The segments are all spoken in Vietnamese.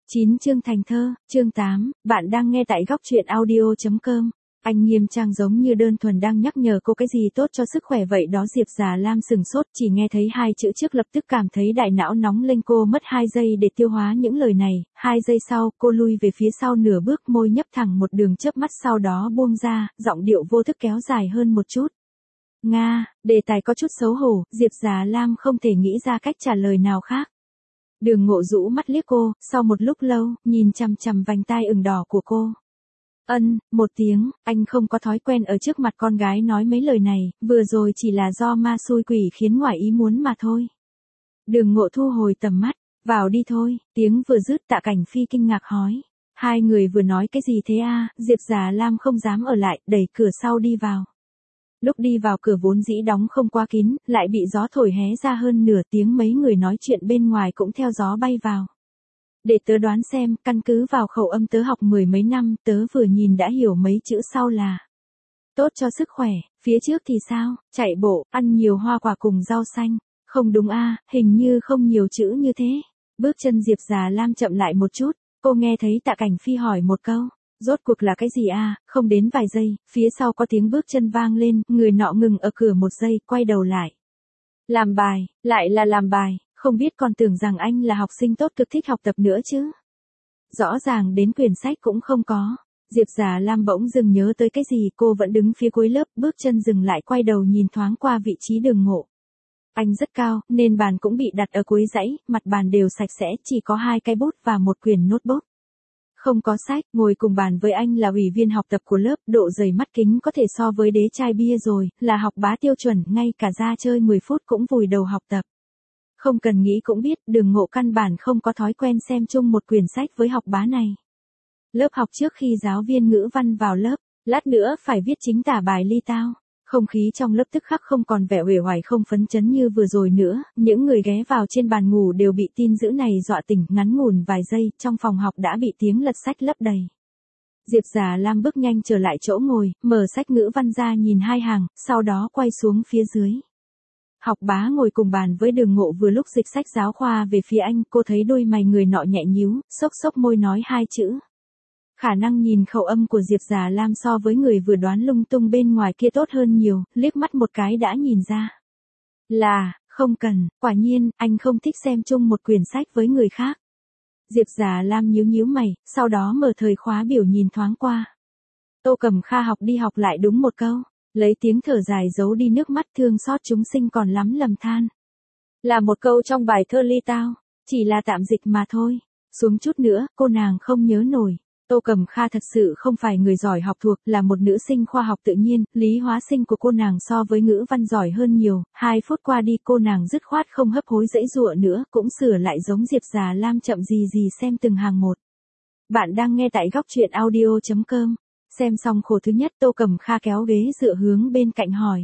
9 chương thành thơ, chương 8, bạn đang nghe tại góc truyện audio.com. Anh nghiêm trang giống như đơn thuần đang nhắc nhở cô cái gì tốt cho sức khỏe vậy đó. Diệp Già Lam sừng sốt, chỉ nghe thấy hai chữ trước lập tức cảm thấy đại não nóng lên, cô mất 2 giây để tiêu hóa những lời này. 2 giây sau, cô lui về phía sau nửa bước, môi nhấp thẳng một đường, chớp mắt sau đó buông ra, giọng điệu vô thức kéo dài hơn một chút. Nga, đề tài có chút xấu hổ, Diệp Già Lam không thể nghĩ ra cách trả lời nào khác. Đường Ngộ rũ mắt liếc cô, sau một lúc lâu, nhìn chằm chằm vành tai ửng đỏ của cô. Một tiếng, anh không có thói quen ở trước mặt con gái nói mấy lời này, vừa rồi chỉ là do ma xui quỷ khiến ngoài ý muốn mà thôi. Đường Ngộ thu hồi tầm mắt, vào đi thôi, tiếng vừa dứt Tạ Cảnh Phi kinh ngạc hỏi. Hai người vừa nói cái gì thế à? Diệp Già Lam không dám ở lại, đẩy cửa sau đi vào. Lúc đi vào cửa vốn dĩ đóng không quá kín, lại bị gió thổi hé ra hơn nửa tiếng, mấy người nói chuyện bên ngoài cũng theo gió bay vào. Để tớ đoán xem, căn cứ vào khẩu âm tớ học 10 mấy năm, tớ vừa nhìn đã hiểu mấy chữ sau là tốt cho sức khỏe, phía trước thì sao, chạy bộ, ăn nhiều hoa quả cùng rau xanh. Không đúng a, hình như không nhiều chữ như thế. Bước chân Diệp Già Lam chậm lại một chút, cô nghe thấy Tạ Cảnh Phi hỏi một câu. Rốt cuộc là cái gì à? Không đến vài giây, phía sau có tiếng bước chân vang lên, người nọ ngừng ở cửa một giây, quay đầu lại. Làm bài, lại là làm bài, không biết còn tưởng rằng anh là học sinh tốt cực thích học tập nữa chứ. Rõ ràng đến quyển sách cũng không có. Diệp Già Lam bỗng dừng nhớ tới cái gì, cô vẫn đứng phía cuối lớp, bước chân dừng lại, quay đầu nhìn thoáng qua vị trí Đường Ngộ. Anh rất cao, nên bàn cũng bị đặt ở cuối dãy, mặt bàn đều sạch sẽ, chỉ có 2 cái bút và một quyển notebook. Không có sách, ngồi cùng bàn với anh là ủy viên học tập của lớp, độ dày mắt kính có thể so với đế chai bia rồi, là học bá tiêu chuẩn, ngay cả ra chơi 10 phút cũng vùi đầu học tập. Không cần nghĩ cũng biết, Đường Ngộ căn bản không có thói quen xem chung một quyển sách với học bá này. Lớp học trước khi giáo viên ngữ văn vào lớp, lát nữa phải viết chính tả bài ly tao. Không khí trong lớp tức khắc không còn vẻ uể oải không phấn chấn như vừa rồi nữa, những người ghé vào trên bàn ngủ đều bị tin dữ này dọa tỉnh, ngắn ngủn vài giây, trong phòng học đã bị tiếng lật sách lấp đầy. Diệp Già Lam bước nhanh trở lại chỗ ngồi, mở sách ngữ văn ra nhìn 2 hàng, sau đó quay xuống phía dưới. Học bá ngồi cùng bàn với Đường Ngộ, vừa lúc dịch sách giáo khoa về phía anh, cô thấy đôi mày người nọ nhẹ nhíu, xốc xốc môi nói 2 chữ. Khả năng nhìn khẩu âm của Diệp Già Lam so với người vừa đoán lung tung bên ngoài kia tốt hơn nhiều, liếc mắt một cái đã nhìn ra. Là, không cần, quả nhiên, anh không thích xem chung một quyển sách với người khác. Diệp Già Lam nhíu nhíu mày, sau đó mở thời khóa biểu nhìn thoáng qua. Tô Cẩm Kha học đi học lại đúng một câu, lấy tiếng thở dài giấu đi nước mắt, thương xót chúng sinh còn lắm lầm than. Là một câu trong bài thơ ly tao, chỉ là tạm dịch mà thôi, xuống chút nữa, cô nàng không nhớ nổi. Tô Cẩm Kha thật sự không phải người giỏi học thuộc, là một nữ sinh khoa học tự nhiên, lý hóa sinh của cô nàng so với ngữ văn giỏi hơn nhiều. 2 phút qua đi, cô nàng dứt khoát không hấp hối dãy dụa nữa, cũng sửa lại giống Diệp Già Lam, chậm gì xem từng hàng một. Bạn đang nghe tại góc truyện audio.com. Xem xong khổ thứ nhất, Tô Cẩm Kha kéo ghế dựa hướng bên cạnh hỏi.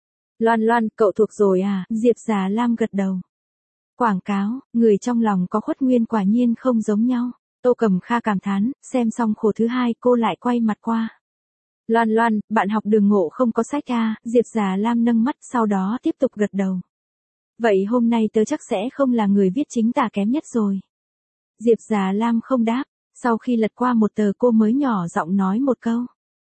Loan, cậu thuộc rồi à? Diệp Già Lam gật đầu. Quảng cáo, người trong lòng có khuất nguyên quả nhiên không giống nhau. Tô Cẩm Kha cảm thán, xem xong khổ thứ 2, cô lại quay mặt qua. Loan, bạn học Đường Ngộ không có sách à? Diệp Già Lam nâng mắt, sau đó tiếp tục gật đầu. Vậy hôm nay tớ chắc sẽ không là người viết chính tả kém nhất rồi. Diệp Già Lam không đáp, sau khi lật qua một tờ cô mới nhỏ giọng nói một câu.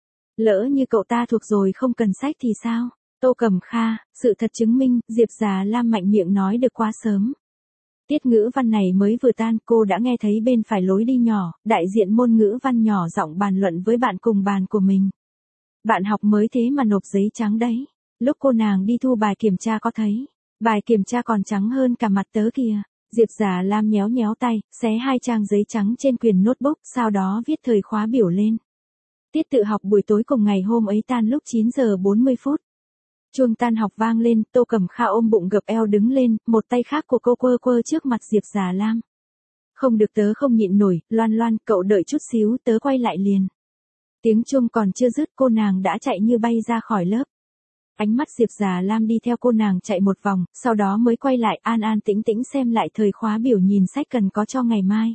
Lỡ như cậu ta thuộc rồi không cần sách thì sao? Tô Cẩm Kha, sự thật chứng minh, Diệp Già Lam mạnh miệng nói được quá sớm. Tiết ngữ văn này mới vừa tan, cô đã nghe thấy bên phải lối đi nhỏ, đại diện môn ngữ văn nhỏ giọng bàn luận với bạn cùng bàn của mình. Bạn học mới thế mà nộp giấy trắng đấy. Lúc cô nàng đi thu bài kiểm tra có thấy, bài kiểm tra còn trắng hơn cả mặt tớ kìa. Diệp Già Lam nhéo nhéo tay, xé 2 trang giấy trắng trên quyển notebook, sau đó viết thời khóa biểu lên. Tiết tự học buổi tối cùng ngày hôm ấy tan lúc 9 giờ 40 phút. Chuông tan học vang lên, Tô Cẩm Kha ôm bụng gập eo đứng lên, một tay khác của cô quơ trước mặt Diệp Già Lam. Không được, tớ không nhịn nổi, Loan, cậu đợi chút xíu, tớ quay lại liền. Tiếng chuông còn chưa dứt, cô nàng đã chạy như bay ra khỏi lớp. Ánh mắt Diệp Già Lam đi theo cô nàng chạy một vòng, sau đó mới quay lại an tĩnh xem lại thời khóa biểu, nhìn sách cần có cho ngày mai.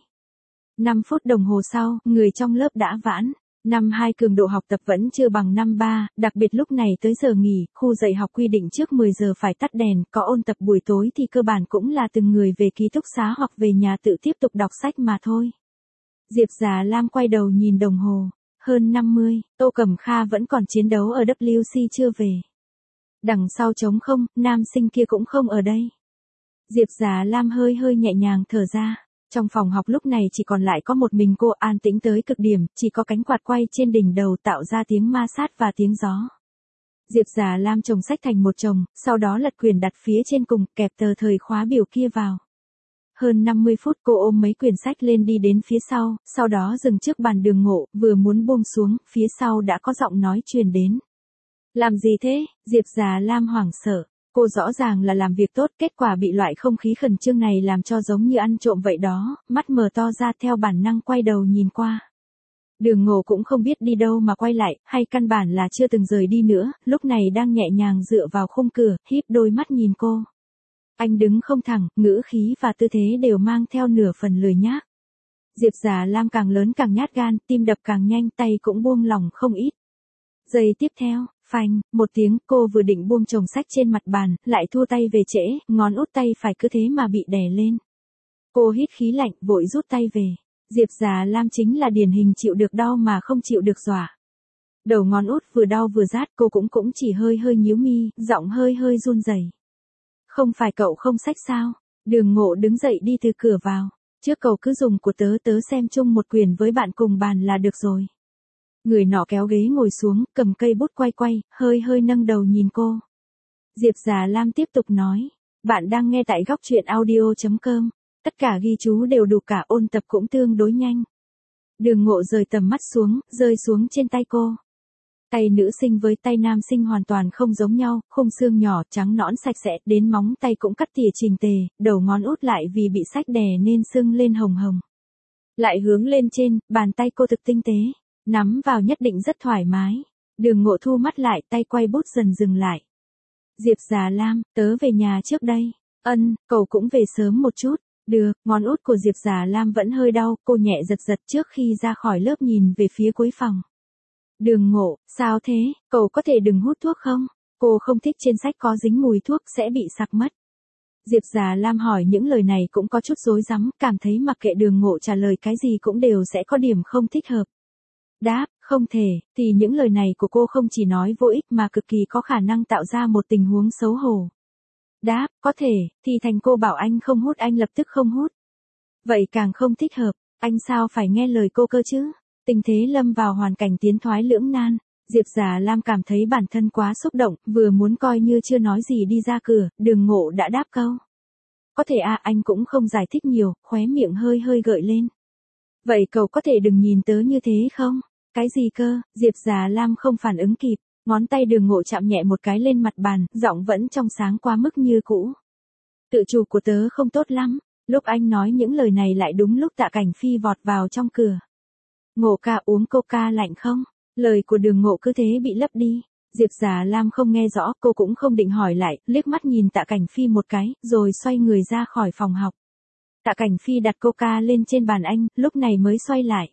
5 phút đồng hồ sau, người trong lớp đã vãn. Năm 2 cường độ học tập vẫn chưa bằng năm 3, đặc biệt lúc này tới giờ nghỉ, khu dạy học quy định trước 10 giờ phải tắt đèn, có ôn tập buổi tối thì cơ bản cũng là từng người về ký túc xá hoặc về nhà tự tiếp tục đọc sách mà thôi. Diệp Già Lam quay đầu nhìn đồng hồ. Hơn 50, Tô Cẩm Kha vẫn còn chiến đấu ở WC chưa về. Đằng sau trống không, nam sinh kia cũng không ở đây. Diệp Già Lam hơi hơi nhẹ nhàng thở ra. Trong phòng học lúc này chỉ còn lại có một mình cô, an tĩnh tới cực điểm, chỉ có cánh quạt quay trên đỉnh đầu tạo ra tiếng ma sát và tiếng gió. Diệp Già Lam chồng sách thành một chồng, sau đó lật quyển đặt phía trên cùng, kẹp tờ thời khóa biểu kia vào. Hơn 50 phút cô ôm mấy quyển sách lên đi đến phía sau đó dừng trước bàn Đường Ngộ, vừa muốn buông xuống, phía sau đã có giọng nói truyền đến. Làm gì thế? Diệp Già Lam hoảng sợ. Cô rõ ràng là làm việc tốt, kết quả bị loại không khí khẩn trương này làm cho giống như ăn trộm vậy đó, mắt mở to ra theo bản năng quay đầu nhìn qua. Đường Ngộ cũng không biết đi đâu mà quay lại, hay căn bản là chưa từng rời đi nữa, lúc này đang nhẹ nhàng dựa vào khung cửa, híp đôi mắt nhìn cô. Anh đứng không thẳng, ngữ khí và tư thế đều mang theo nửa phần lười nhác. Diệp Già Lam càng lớn càng nhát gan, tim đập càng nhanh, tay cũng buông lỏng không ít. Giây tiếp theo, phanh, một tiếng, cô vừa định buông chồng sách trên mặt bàn, lại thua tay về trễ, ngón út tay phải cứ thế mà bị đè lên. Cô hít khí lạnh, vội rút tay về. Diệp Già Lam chính là điển hình chịu được đau mà không chịu được dọa. Đầu ngón út vừa đau vừa rát, cô cũng chỉ hơi hơi nhíu mi, giọng hơi hơi run rẩy. Không phải cậu không sách sao? Đường Ngộ đứng dậy đi từ cửa vào. Trước cậu cứ dùng của tớ xem chung một quyển với bạn cùng bàn là được rồi. Người nọ kéo ghế ngồi xuống, cầm cây bút quay, hơi hơi nâng đầu nhìn cô. Diệp Già Lam tiếp tục nói. Bạn đang nghe tại góc truyện audio.com. Tất cả ghi chú đều đủ cả, ôn tập cũng tương đối nhanh. Đường Ngộ rời tầm mắt xuống, rơi xuống trên tay cô. Tay nữ sinh với tay nam sinh hoàn toàn không giống nhau, khung xương nhỏ, trắng nõn sạch sẽ, đến móng tay cũng cắt tỉa chỉnh tề, đầu ngón út lại vì bị sách đè nên sưng lên hồng hồng. Lại hướng lên trên, bàn tay cô thực tinh tế, nắm vào nhất định rất thoải mái. Đường Ngộ thu mắt lại, tay quay bút dần dừng lại. Diệp Già Lam, tớ về nhà trước đây. Cậu cũng về sớm một chút. Được, ngón út của Diệp Già Lam vẫn hơi đau, cô nhẹ giật trước khi ra khỏi lớp nhìn về phía cuối phòng. Đường Ngộ, sao thế, cậu có thể đừng hút thuốc không? Cô không thích trên sách có dính mùi thuốc, sẽ bị sặc mất. Diệp Già Lam hỏi những lời này cũng có chút rối rắm, cảm thấy mặc kệ Đường Ngộ trả lời cái gì cũng đều sẽ có điểm không thích hợp. Đáp, không thể, thì những lời này của cô không chỉ nói vô ích mà cực kỳ có khả năng tạo ra một tình huống xấu hổ. Đáp, có thể, thì thành cô bảo anh không hút anh lập tức không hút. Vậy càng không thích hợp, anh sao phải nghe lời cô cơ chứ? Tình thế lâm vào hoàn cảnh tiến thoái lưỡng nan, Diệp Già Lam cảm thấy bản thân quá xúc động, vừa muốn coi như chưa nói gì đi ra cửa, Đường Ngộ đã đáp câu. Có thể anh cũng không giải thích nhiều, khóe miệng hơi hơi gợi lên. Vậy cậu có thể đừng nhìn tớ như thế không? Cái gì cơ? Diệp Già Lam không phản ứng kịp, ngón tay Đường Ngộ chạm nhẹ một cái lên mặt bàn, giọng vẫn trong sáng quá mức như cũ. Tự chủ của tớ không tốt lắm. Lúc anh nói những lời này lại đúng lúc Tạ Cảnh Phi vọt vào trong cửa. Ngộ ca uống coca lạnh không? Lời của Đường Ngộ cứ thế bị lấp đi. Diệp Già Lam không nghe rõ, cô cũng không định hỏi lại, liếc mắt nhìn Tạ Cảnh Phi một cái, rồi xoay người ra khỏi phòng học. Tạ Cảnh Phi đặt coca lên trên bàn anh, lúc này mới xoay lại.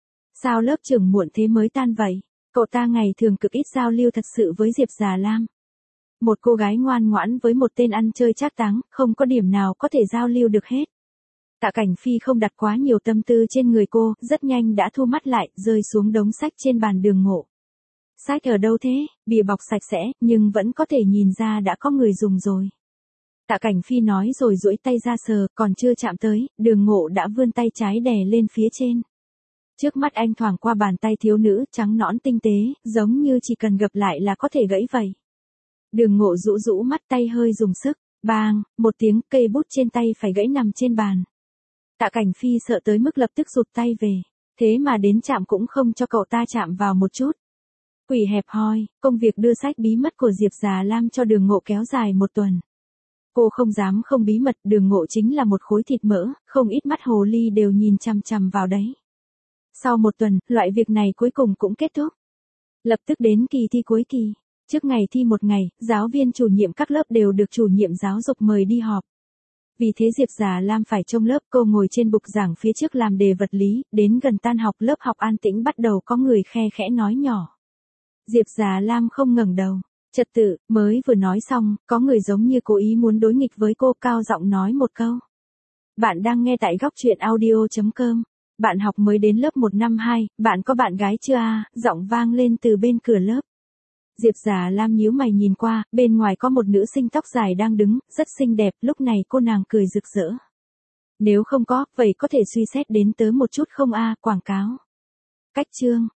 Sao lớp trưởng muộn thế mới tan vậy? Cậu ta ngày thường cực ít giao lưu thật sự với Diệp Già Lam. Một cô gái ngoan ngoãn với một tên ăn chơi trác táng, không có điểm nào có thể giao lưu được hết. Tạ Cảnh Phi không đặt quá nhiều tâm tư trên người cô, rất nhanh đã thu mắt lại, rơi xuống đống sách trên bàn Đường Ngộ. Sách ở đâu thế? Bìa bọc sạch sẽ, nhưng vẫn có thể nhìn ra đã có người dùng rồi. Tạ Cảnh Phi nói rồi duỗi tay ra sờ, còn chưa chạm tới, Đường Ngộ đã vươn tay trái đè lên phía trên. Trước mắt anh thoảng qua bàn tay thiếu nữ, trắng nõn tinh tế, giống như chỉ cần gập lại là có thể gãy vậy. Đường Ngộ rũ mắt, tay hơi dùng sức, bang, một tiếng, cây bút trên tay phải gãy nằm trên bàn. Tạ Cảnh Phi sợ tới mức lập tức rụt tay về, thế mà đến chạm cũng không cho cậu ta chạm vào một chút. Quỷ hẹp hòi, công việc đưa sách bí mật của Diệp Già Lam cho Đường Ngộ kéo dài một tuần. Cô không dám không bí mật, Đường Ngộ chính là một khối thịt mỡ, không ít mắt hồ ly đều nhìn chằm chằm vào đấy. Sau một tuần, loại việc này cuối cùng cũng kết thúc. Lập tức đến kỳ thi cuối kỳ. Trước ngày thi một ngày, giáo viên chủ nhiệm các lớp đều được chủ nhiệm giáo dục mời đi họp. Vì thế Diệp Già Lam phải trông lớp, cô ngồi trên bục giảng phía trước làm đề vật lý, đến gần tan học lớp học an tĩnh bắt đầu có người khe khẽ nói nhỏ. Diệp Già Lam không ngẩng đầu. Trật tự, mới vừa nói xong, có người giống như cố ý muốn đối nghịch với cô, cao giọng nói một câu. Bạn đang nghe tại góc truyện audio.com. bạn học mới đến lớp 1 năm 2, bạn có bạn gái chưa à? Giọng vang lên từ bên cửa lớp. Diệp Già Lam nhíu mày nhìn qua, bên ngoài có một nữ sinh tóc dài đang đứng, rất xinh đẹp, lúc này cô nàng cười rực rỡ. Nếu không có, vậy có thể suy xét đến tớ một chút không a? Quảng cáo. Cách chương.